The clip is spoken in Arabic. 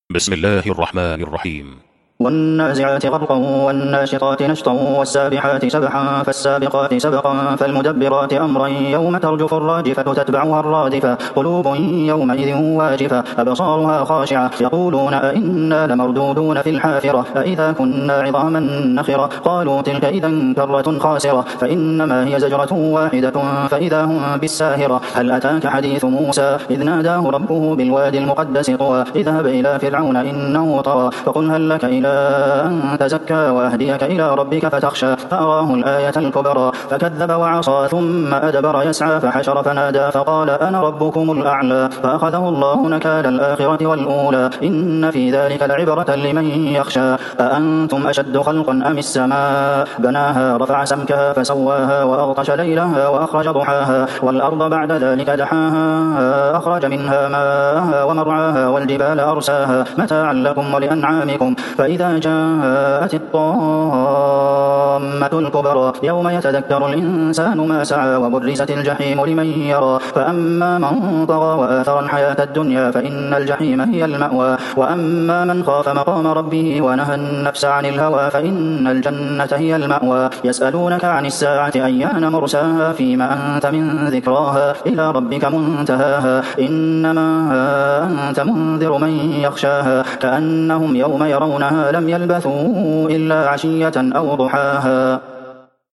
بسم الله الرحمن الرحيم. والنازعات غرقا والناشطات نشطا والسابحات سبحا فالسابقات سبقا فالمدبرات أمرا يوم ترجف الراجفة تتبعها الرادفة قلوب يومئذ واجفة أبصارها خاشعة يقولون أئنا لمردودون في الحافرة أئذا كنا عظاما نخرة قالوا تلك إذا كرة خاسرة فإنما هي زجرة واحدة فإذا هم بالساهرة هل أتاك حديث موسى إذ ناداه ربه بالوادي المقدس طوى اذهب إلى فرعون إنه طغى فقل هل لك إلى أن تزكى وأهديك إلى ربك فتخشى فأراه الآية الكبرى فكذب وعصى ثم أدبر يسعى فحشر فنادى فقال أنا ربكم الأعلى فأخذه الله نكال الآخرة والأولى إن في ذلك لعبرة لمن يخشى أأنتم أشد خلقا أم السماء بناها رفع سمكها فسواها وأغطش ليلها وأخرج ضحاها والأرض بعد ذلك دحاها أخرج منها ماءها ومرعاها والجبال أرساها متاعا لكم ولأنعامكم فإذا جاءت الطامة الكبرى يوم يتذكر الإنسان ما سعى وبرزت الجحيم لمن يرى فأما من طغى وآثر الحياة الدنيا فإن الجحيم هي المأوى وأما من خاف مقام ربه ونهى النفس عن الهوى فإن الجنة هي المأوى يسألونك عن الساعة أيان مرساها فيما أنت من ذكراها إلى ربك منتهاها إنما أنت منذر من يخشاها كأنهم يوم يرونها لم يلبثوا إلا عشية أو ضحاها.